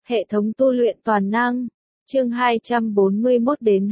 Hệ thống tu luyện toàn năng. Chương 241 đến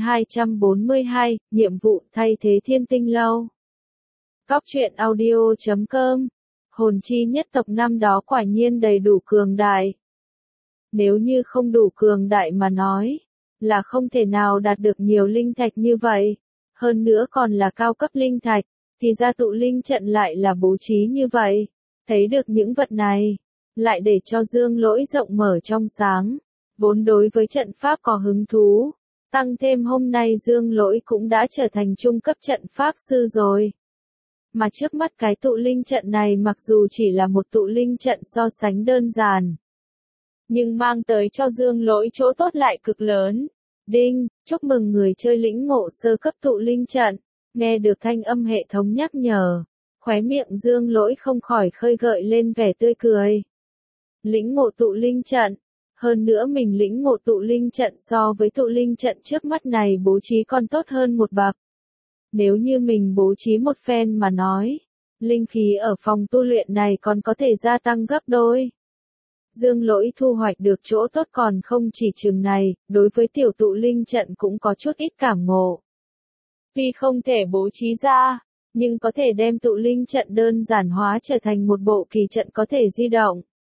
242, nhiệm vụ thay thế Thiên Tinh Lâu. Góc truyện audio.com. Hồn chi nhất tộc năm đó quả nhiên đầy đủ cường đại. Nếu như không đủ cường đại mà nói, là không thể nào đạt được nhiều linh thạch như vậy. Hơn nữa còn là cao cấp linh thạch, thì ra tụ linh trận lại là bố trí như vậy. Thấy được những vật này, lại để cho Dương Lỗi rộng mở trong sáng, vốn đối với trận pháp có hứng thú. Tăng thêm hôm nay Dương Lỗi cũng đã trở thành trung cấp trận pháp sư rồi. Mà trước mắt cái tụ linh trận này mặc dù chỉ là một tụ linh trận so sánh đơn giản, nhưng mang tới cho Dương Lỗi chỗ tốt lại cực lớn. Đinh, chúc mừng người chơi lĩnh ngộ sơ cấp tụ linh trận. Nghe được thanh âm hệ thống nhắc nhở, khóe miệng Dương Lỗi không khỏi khơi gợi lên vẻ tươi cười. Lĩnh ngộ tụ linh trận. Hơn nữa mình lĩnh ngộ tụ linh trận so với tụ linh trận trước mắt này bố trí còn tốt hơn một bậc. Nếu như mình bố trí một phen mà nói, linh khí ở phòng tu luyện này còn có thể gia tăng gấp đôi. Dương Lỗi thu hoạch được chỗ tốt còn không chỉ chừng này, đối với tiểu tụ linh trận cũng có chút ít cảm ngộ. Tuy không thể bố trí ra, nhưng có thể đem tụ linh trận đơn giản hóa trở thành một bộ kỳ trận có thể di động.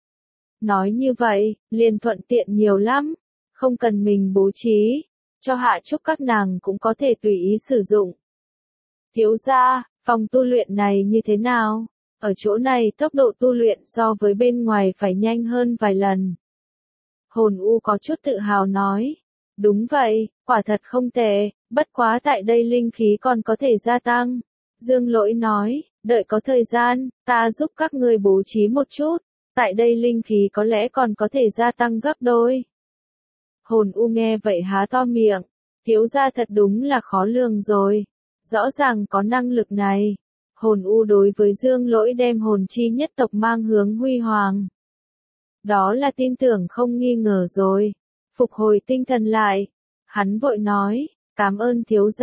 Nói như vậy, liền thuận tiện nhiều lắm, không cần mình bố trí, cho hạ trúc các nàng cũng có thể tùy ý sử dụng. Thiếu gia, phòng tu luyện này như thế nào? Ở chỗ này tốc độ tu luyện so với bên ngoài phải nhanh hơn vài lần. Hồn U có chút tự hào nói. Đúng vậy, quả thật không tệ, bất quá tại đây linh khí còn có thể gia tăng. Dương Lỗi nói, đợi có thời gian, ta giúp các người bố trí một chút. Tại đây linh khí có lẽ còn có thể gia tăng gấp đôi. Hồn U nghe vậy há to miệng. Thiếu gia thật đúng là khó lường rồi. Rõ ràng có năng lực này. Hồn U đối với Dương Lỗi đem hồn chi nhất tộc mang hướng huy hoàng. Đó là tin tưởng không nghi ngờ rồi. Phục hồi tinh thần lại. Hắn vội nói, cảm ơn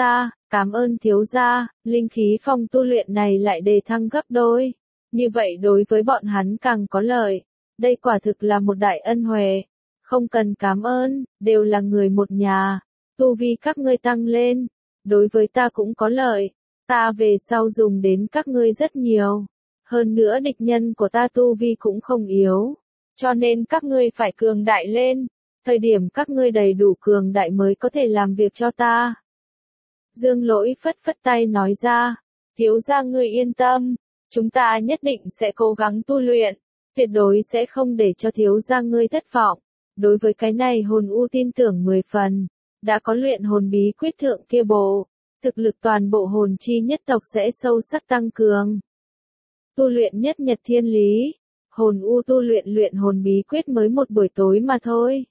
thiếu gia, linh khí phòng tu luyện này lại đề thăng gấp đôi. Như vậy đối với bọn hắn càng có lợi. Đây quả thực là một đại ân huệ. Không cần cảm ơn, đều là người một nhà. Tu vi các ngươi tăng lên. Đối với ta cũng có lợi. Ta về sau dùng đến các ngươi rất nhiều. Hơn nữa địch nhân của ta tu vi cũng không yếu. Cho nên các ngươi phải cường đại lên. Thời điểm các ngươi đầy đủ cường đại mới có thể làm việc cho ta. Dương Lỗi phất phất tay nói ra. Thiếu gia ngươi yên tâm. Chúng ta nhất định sẽ cố gắng tu luyện. Tuyệt đối sẽ không để cho thiếu gia ngươi thất vọng. Đối với cái này hồn U tin tưởng 10 phần. Đã có luyện hồn bí quyết thượng kia bộ. Thực lực toàn bộ hồn chi nhất tộc sẽ sâu sắc tăng cường. Tu luyện nhất nhật thiên lý. Hồn U tu luyện hồn bí quyết mới một buổi tối mà thôi.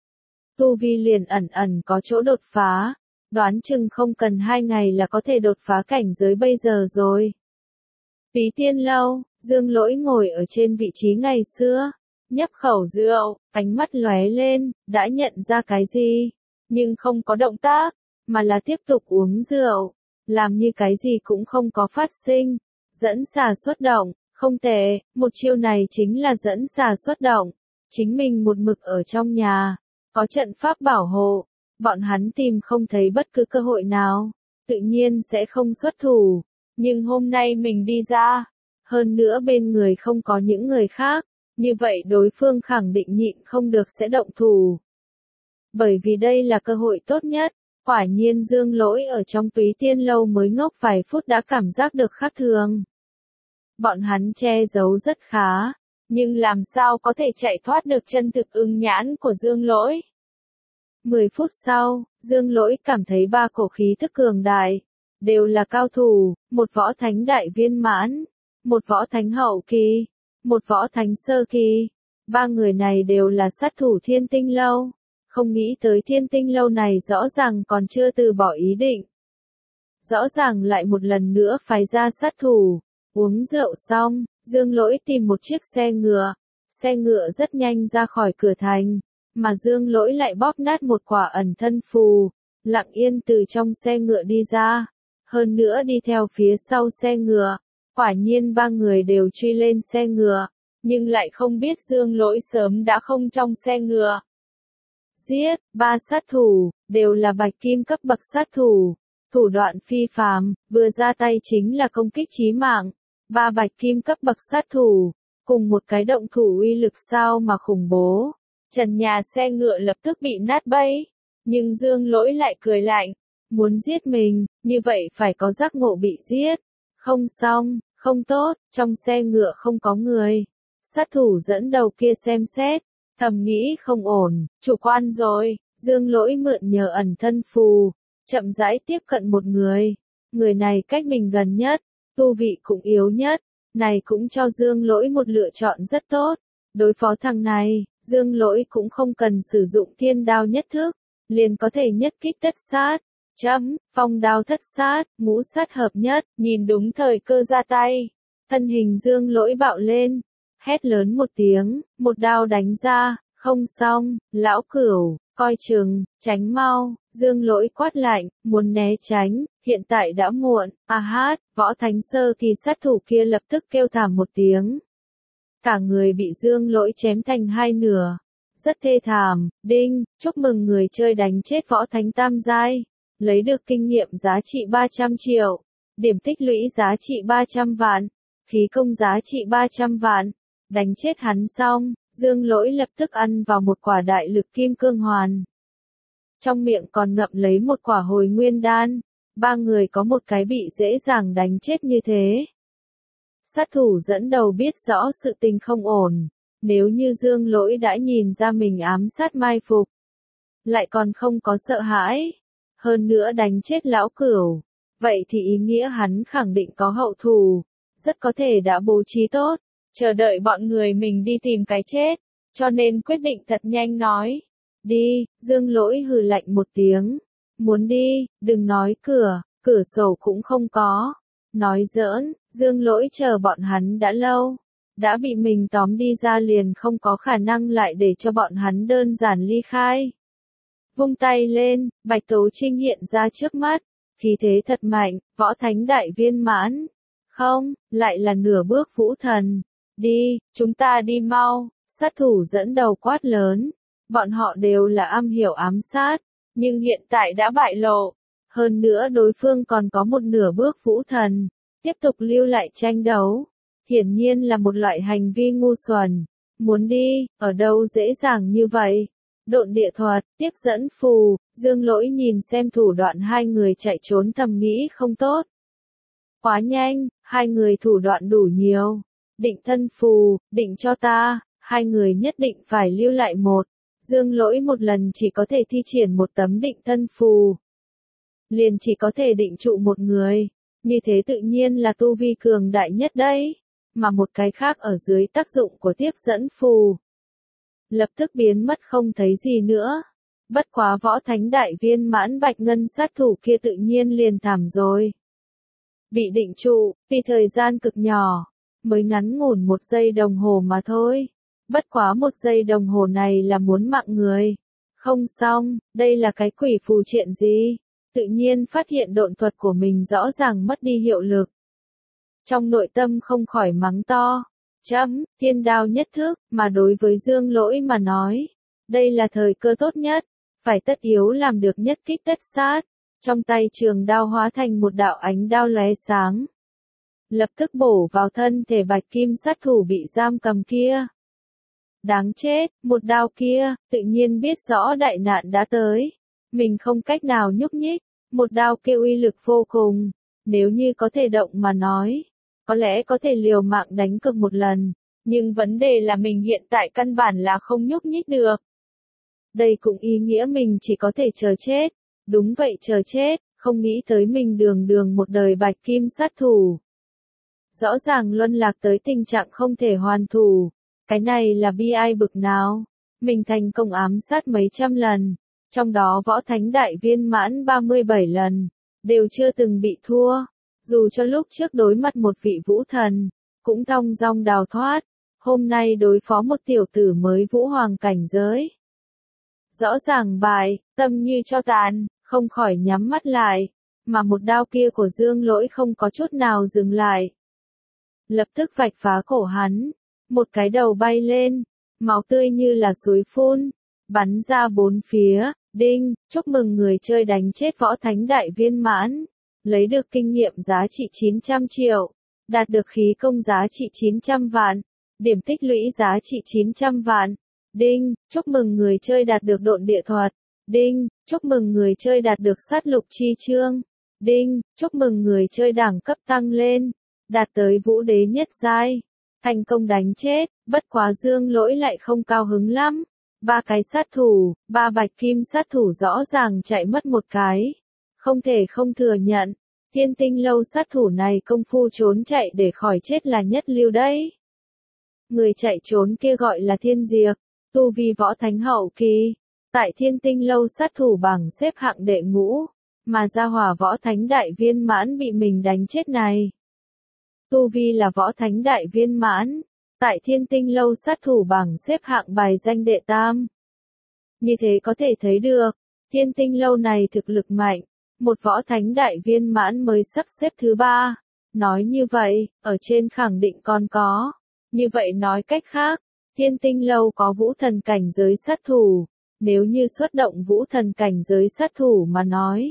Tu vi liền ẩn ẩn có chỗ đột phá. Đoán chừng không cần 2 ngày là có thể đột phá cảnh giới bây giờ rồi. Phí Tiên Lâu, Dương Lỗi ngồi ở trên vị trí ngày xưa. Nhấp khẩu rượu, ánh mắt lóe lên, đã nhận ra cái gì. Nhưng không có động tác, mà là tiếp tục uống rượu. Làm như cái gì cũng không có phát sinh. Dẫn xà xuất động, không tệ, một chiêu này chính là dẫn xà xuất động. Chính mình một mực ở trong nhà, có trận pháp bảo hộ. Bọn hắn tìm không thấy bất cứ cơ hội nào, tự nhiên sẽ không xuất thủ. Nhưng hôm nay mình đi ra, hơn nữa bên người không có những người khác, như vậy đối phương khẳng định nhịn không được sẽ động thủ. Bởi vì đây là cơ hội tốt nhất, quả nhiên Dương Lỗi ở trong Túy Tiên Lâu mới ngốc vài phút đã cảm giác được khác thường. Bọn hắn che giấu rất khá, nhưng làm sao có thể chạy thoát được chân thực ưng nhãn của Dương Lỗi. 10 phút sau, Dương Lỗi cảm thấy 3 cổ khí thức cường đại, đều là cao thủ, một võ thánh đại viên mãn, một võ thánh hậu kỳ, một võ thánh sơ kỳ. 3 người này đều là sát thủ Thiên Tinh Lâu. Không nghĩ tới Thiên Tinh Lâu này rõ ràng còn chưa từ bỏ ý định. Rõ ràng lại một lần nữa phái ra sát thủ. Uống rượu xong, Dương Lỗi tìm một chiếc xe ngựa. Xe ngựa rất nhanh ra khỏi cửa thành. Mà Dương Lỗi lại bóp nát một quả ẩn thân phù, lặng yên từ trong xe ngựa đi ra, hơn nữa đi theo phía sau xe ngựa. Quả nhiên 3 người đều truy lên xe ngựa, nhưng lại không biết Dương Lỗi sớm đã không trong xe ngựa. giết, 3 sát thủ, đều là bạch kim cấp bậc sát thủ. Thủ đoạn phi phàm, vừa ra tay chính là công kích chí mạng. 3 bạch kim cấp bậc sát thủ, cùng một cái động thủ uy lực sao mà khủng bố. Trần nhà xe ngựa lập tức bị nát bấy. Nhưng Dương Lỗi lại cười lạnh. Muốn giết mình, như vậy phải có giác ngộ bị giết. Không xong, không tốt, trong xe ngựa không có người. Sát thủ dẫn đầu kia xem xét, thầm nghĩ không ổn, chủ quan rồi. Dương Lỗi mượn nhờ ẩn thân phù, chậm rãi tiếp cận một người. Người này cách mình gần nhất, tu vị cũng yếu nhất. Này cũng cho Dương Lỗi một lựa chọn rất tốt. Đối phó thằng này, Dương Lỗi cũng không cần sử dụng thiên đao nhất thức, liền có thể nhất kích tất sát. Phong đao thất sát, ngũ sát hợp nhất, nhìn đúng thời cơ ra tay. Thân hình Dương Lỗi bạo lên, hét lớn một tiếng, một đao đánh ra, không xong, lão cửu, coi chừng, tránh mau. Dương Lỗi quát lạnh, muốn né tránh, hiện tại đã muộn. Võ Thánh Sơ Kỳ sát thủ kia lập tức kêu thảm một tiếng. Cả người bị Dương Lỗi chém thành hai nửa. Rất thê thảm. Đinh, chúc mừng người chơi đánh chết Võ Thánh Tam Giai. Lấy được kinh nghiệm giá trị 300 triệu. Điểm tích lũy giá trị 300 vạn. Khí công giá trị 300 vạn. Đánh chết hắn xong, Dương Lỗi lập tức ăn vào một quả đại lực kim cương hoàn. Trong miệng còn ngậm lấy một quả hồi nguyên đan. 3 người có một cái bị dễ dàng đánh chết như thế. Sát thủ dẫn đầu biết rõ sự tình không ổn. Nếu như Dương Lỗi đã nhìn ra mình ám sát mai phục, lại còn không có sợ hãi, hơn nữa đánh chết lão cửu, vậy thì ý nghĩa hắn khẳng định có hậu thù, rất có thể đã bố trí tốt, chờ đợi bọn người mình đi tìm cái chết, cho nên quyết định thật nhanh nói. Đi, Dương Lỗi hừ lạnh một tiếng. Muốn đi, đừng nói cửa sổ cũng không có. Nói giỡn, Dương Lỗi chờ bọn hắn đã lâu. Đã bị mình tóm đi ra liền không có khả năng lại để cho bọn hắn đơn giản ly khai. Vung tay lên, Bạch Tố Trinh hiện ra trước mắt. Khí thế thật mạnh, Võ Thánh đại viên mãn. Không, lại là nửa bước vũ thần. Đi, chúng ta đi mau. Sát thủ dẫn đầu quát lớn. Bọn họ đều là am hiểu ám sát, nhưng hiện tại đã bại lộ. Hơn nữa đối phương còn có một nửa bước vũ thần. Tiếp tục lưu lại tranh đấu. Hiển nhiên là một loại hành vi ngu xuẩn. Muốn đi, ở đâu dễ dàng như vậy. Độn địa thuật, tiếp dẫn phù, Dương Lỗi nhìn xem thủ đoạn hai người chạy trốn thầm nghĩ không tốt. Quá nhanh, hai người thủ đoạn đủ nhiều. Định thân phù, định cho ta, hai người nhất định phải lưu lại một. Dương Lỗi một lần chỉ có thể thi triển một tấm định thân phù. Liền chỉ có thể định trụ một người. Như thế tự nhiên là tu vi cường đại nhất đấy. Mà một cái khác ở dưới tác dụng của tiếp dẫn phù. Lập tức biến mất không thấy gì nữa. Bất quá Võ Thánh đại viên mãn Bạch Ngân sát thủ kia tự nhiên liền thảm rồi. Bị định trụ, vì thời gian cực nhỏ. Mới ngắn ngủn 1 giây đồng hồ mà thôi. Bất quá 1 giây đồng hồ này là muốn mạng người. Không xong, đây là cái quỷ phù chuyện gì? Tự nhiên phát hiện độn thuật của mình rõ ràng mất đi hiệu lực. Trong nội tâm không khỏi mắng to. Thiên đao nhất thức, mà đối với Dương Lỗi mà nói. Đây là thời cơ tốt nhất. Phải tất yếu làm được nhất kích tất sát. Trong tay trường đao hóa thành một đạo ánh đao lóe sáng. Lập tức bổ vào thân thể bạch kim sát thủ bị giam cầm kia. Đáng chết, một đao kia, tự nhiên biết rõ đại nạn đã tới. Mình không cách nào nhúc nhích, một đao kia uy lực vô cùng. Nếu như có thể động mà nói, có lẽ có thể liều mạng đánh cược một lần. Nhưng vấn đề là mình hiện tại căn bản là không nhúc nhích được. Đây cũng ý nghĩa mình chỉ có thể chờ chết. Đúng vậy chờ chết, không nghĩ tới mình đường một đời bạch kim sát thủ. Rõ ràng luân lạc tới tình trạng không thể hoàn thủ. Cái này là bi ai bực nào. Mình thành công ám sát mấy trăm lần. Trong đó Võ Thánh đại viên mãn 37 lần. Đều chưa từng bị thua. Dù cho lúc trước đối mặt một vị vũ thần. Cũng thong dong đào thoát. Hôm nay đối phó một tiểu tử mới vũ hoàng cảnh giới. Rõ ràng bại, tâm như cho tàn, không khỏi nhắm mắt lại. Mà một đao kia của Dương Lỗi không có chút nào dừng lại. Lập tức vạch phá cổ hắn. Một cái đầu bay lên. Máu tươi như là suối phun. bắn ra bốn phía, đinh, chúc mừng người chơi đánh chết võ thánh đại viên mãn, lấy được kinh nghiệm giá trị 900 triệu, đạt được khí công giá trị 900 vạn, điểm tích lũy giá trị 900 vạn, đinh, chúc mừng người chơi đạt được độn địa thuật, đinh, chúc mừng người chơi đạt được sát lục chi chương, đinh, chúc mừng người chơi đẳng cấp tăng lên, đạt tới vũ đế nhất giai, thành công đánh chết, bất quá Dương Lỗi lại không cao hứng lắm. Ba cái sát thủ, ba bạch kim sát thủ rõ ràng chạy mất một cái. Không thể không thừa nhận, Thiên Tinh Lâu sát thủ này công phu trốn chạy để khỏi chết là nhất lưu đấy. Người chạy trốn kia gọi là Thiên Diệp, tu vi võ thánh hậu kỳ. Tại Thiên Tinh Lâu sát thủ bảng xếp hạng đệ ngũ, mà gia hỏa võ thánh đại viên mãn bị mình đánh chết này. Tu vi là võ thánh đại viên mãn. Tại Thiên Tinh Lâu sát thủ bảng xếp hạng bài danh đệ tam. Như thế có thể thấy được, Thiên Tinh Lâu này thực lực mạnh, một võ thánh đại viên mãn mới sắp xếp thứ ba. Nói như vậy, ở trên khẳng định còn có. Như vậy nói cách khác, Thiên Tinh Lâu có vũ thần cảnh giới sát thủ, nếu như xuất động vũ thần cảnh giới sát thủ mà nói.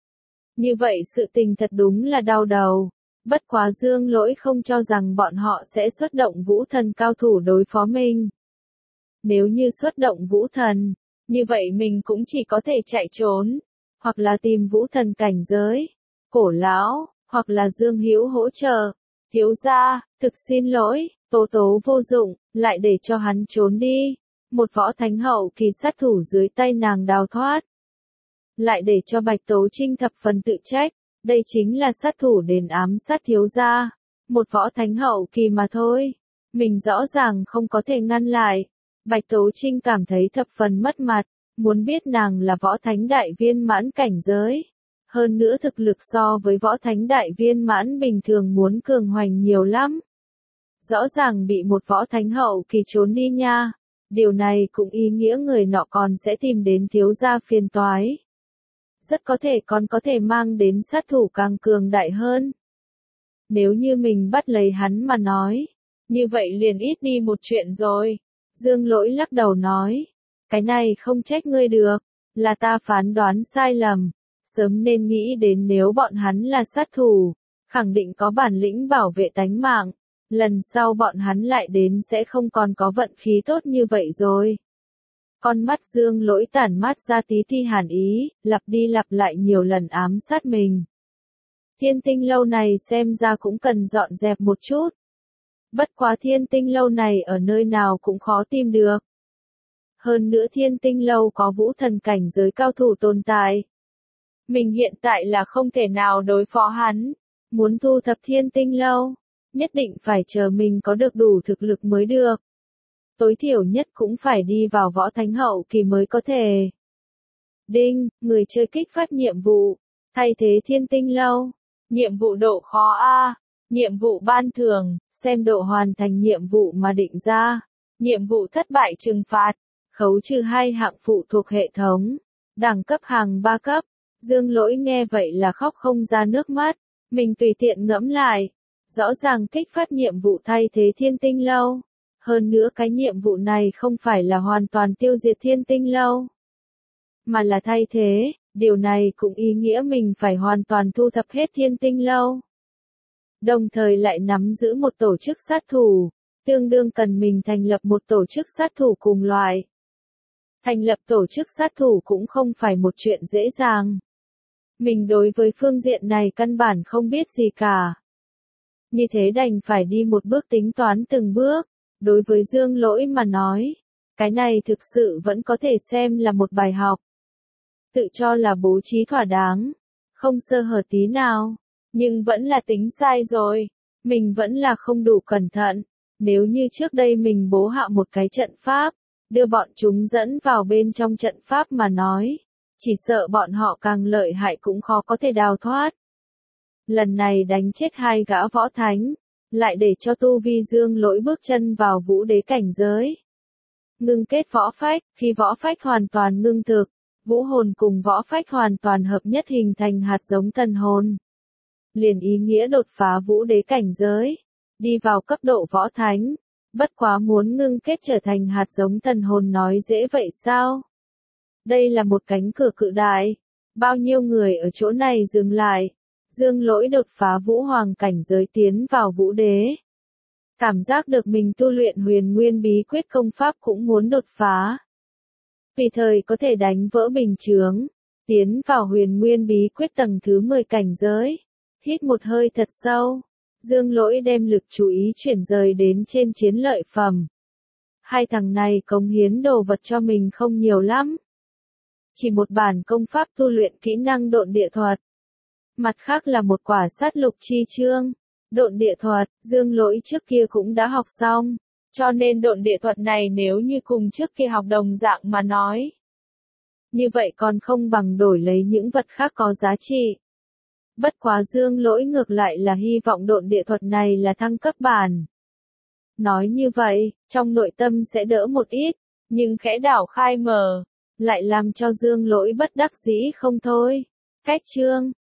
Như vậy sự tình thật đúng là đau đầu. Bất quá Dương Lỗi không cho rằng bọn họ sẽ xuất động vũ thần cao thủ đối phó mình. Nếu như xuất động vũ thần, như vậy mình cũng chỉ có thể chạy trốn, hoặc là tìm vũ thần cảnh giới, cổ lão, hoặc là Dương Hữu hỗ trợ. Thiếu gia, thực xin lỗi, Tố Tố vô dụng, lại để cho hắn trốn đi. Một võ thánh hậu kỳ sát thủ dưới tay nàng đào thoát. Lại để cho Bạch Tố Trinh thập phần tự trách. Đây chính là sát thủ đền ám sát thiếu gia. Một võ thánh hậu kỳ mà thôi. Mình rõ ràng không có thể ngăn lại. Bạch Tố Trinh cảm thấy thập phần mất mặt. Muốn biết nàng là võ thánh đại viên mãn cảnh giới. Hơn nữa thực lực so với võ thánh đại viên mãn bình thường muốn cường hoành nhiều lắm. Rõ ràng bị một võ thánh hậu kỳ trốn đi nha. Điều này cũng ý nghĩa người nọ còn sẽ tìm đến thiếu gia phiền toái. Rất có thể còn có thể mang đến sát thủ càng cường đại hơn. Nếu như mình bắt lấy hắn mà nói, như vậy liền ít đi một chuyện rồi. Dương Lỗi lắc đầu nói, cái này không trách ngươi được, là ta phán đoán sai lầm. Sớm nên nghĩ đến nếu bọn hắn là sát thủ, khẳng định có bản lĩnh bảo vệ tánh mạng. Lần sau bọn hắn lại đến sẽ không còn có vận khí tốt như vậy rồi. Con mắt Dương Lỗi tản mát ra tí ti hàn ý, lặp đi lặp lại nhiều lần ám sát mình. Thiên Tinh Lâu này xem ra cũng cần dọn dẹp một chút. Bất quá Thiên Tinh Lâu này ở nơi nào cũng khó tìm được. Hơn nữa Thiên Tinh Lâu có vũ thần cảnh giới cao thủ tồn tại. Mình hiện tại là không thể nào đối phó hắn. Muốn thu thập Thiên Tinh Lâu, nhất định phải chờ mình có được đủ thực lực mới được. Tối thiểu nhất cũng phải đi vào võ thánh hậu kỳ mới có thể. Đinh, người chơi kích phát nhiệm vụ, thay thế Thiên Tinh Lâu. Nhiệm vụ độ khó A. Nhiệm vụ ban thưởng, xem độ hoàn thành nhiệm vụ mà định ra. Nhiệm vụ thất bại trừng phạt, khấu trừ 2 hạng phụ thuộc hệ thống. Đẳng cấp hàng 3 cấp. Dương Lỗi nghe vậy là khóc không ra nước mắt. Mình tùy tiện ngẫm lại. Rõ ràng kích phát nhiệm vụ thay thế Thiên Tinh Lâu. Hơn nữa cái nhiệm vụ này không phải là hoàn toàn tiêu diệt Thiên Tinh Lâu, mà là thay thế, điều này cũng ý nghĩa mình phải hoàn toàn thu thập hết Thiên Tinh Lâu. Đồng thời lại nắm giữ một tổ chức sát thủ, tương đương cần mình thành lập một tổ chức sát thủ cùng loại. Thành lập tổ chức sát thủ cũng không phải một chuyện dễ dàng. Mình đối với phương diện này căn bản không biết gì cả. Như thế đành phải đi một bước tính toán từng bước. Đối với Dương Lỗi mà nói, cái này thực sự vẫn có thể xem là một bài học. Tự cho là bố trí thỏa đáng, không sơ hở tí nào, nhưng vẫn là tính sai rồi. Mình vẫn là không đủ cẩn thận. Nếu như trước đây mình bố hạ một cái trận pháp, đưa bọn chúng dẫn vào bên trong trận pháp mà nói, chỉ sợ bọn họ càng lợi hại cũng khó có thể đào thoát. Lần này đánh chết 2 gã võ thánh, lại để cho tu vi Dương Lỗi bước chân vào vũ đế cảnh giới. Ngưng kết võ phách, khi võ phách hoàn toàn ngưng thực, vũ hồn cùng võ phách hoàn toàn hợp nhất hình thành hạt giống thần hồn. Liền ý nghĩa đột phá vũ đế cảnh giới, đi vào cấp độ võ thánh. Bất quá muốn ngưng kết trở thành hạt giống thần hồn nói dễ vậy sao? Đây là một cánh cửa cự đại. Bao nhiêu người ở chỗ này dừng lại. Dương Lỗi đột phá vũ hoàng cảnh giới tiến vào vũ đế. Cảm giác được mình tu luyện huyền nguyên bí quyết công pháp cũng muốn đột phá. Vì thời có thể đánh vỡ bình chướng, tiến vào huyền nguyên bí quyết tầng thứ 10 cảnh giới. Hít một hơi thật sâu, Dương Lỗi đem lực chú ý chuyển rời đến trên chiến lợi phẩm. Hai thằng này cống hiến đồ vật cho mình không nhiều lắm. Chỉ một bản công pháp tu luyện kỹ năng độn địa thuật. Mặt khác là một quả sát lục chi chương. Độn địa thuật, Dương Lỗi trước kia cũng đã học xong. Cho nên độn địa thuật này nếu như cùng trước kia học đồng dạng mà nói. Như vậy còn không bằng đổi lấy những vật khác có giá trị. Bất quá Dương Lỗi ngược lại là hy vọng độn địa thuật này là thăng cấp bản. Nói như vậy, trong nội tâm sẽ đỡ một ít, nhưng khẽ đảo khai mở, lại làm cho Dương Lỗi bất đắc dĩ không thôi. Cách chương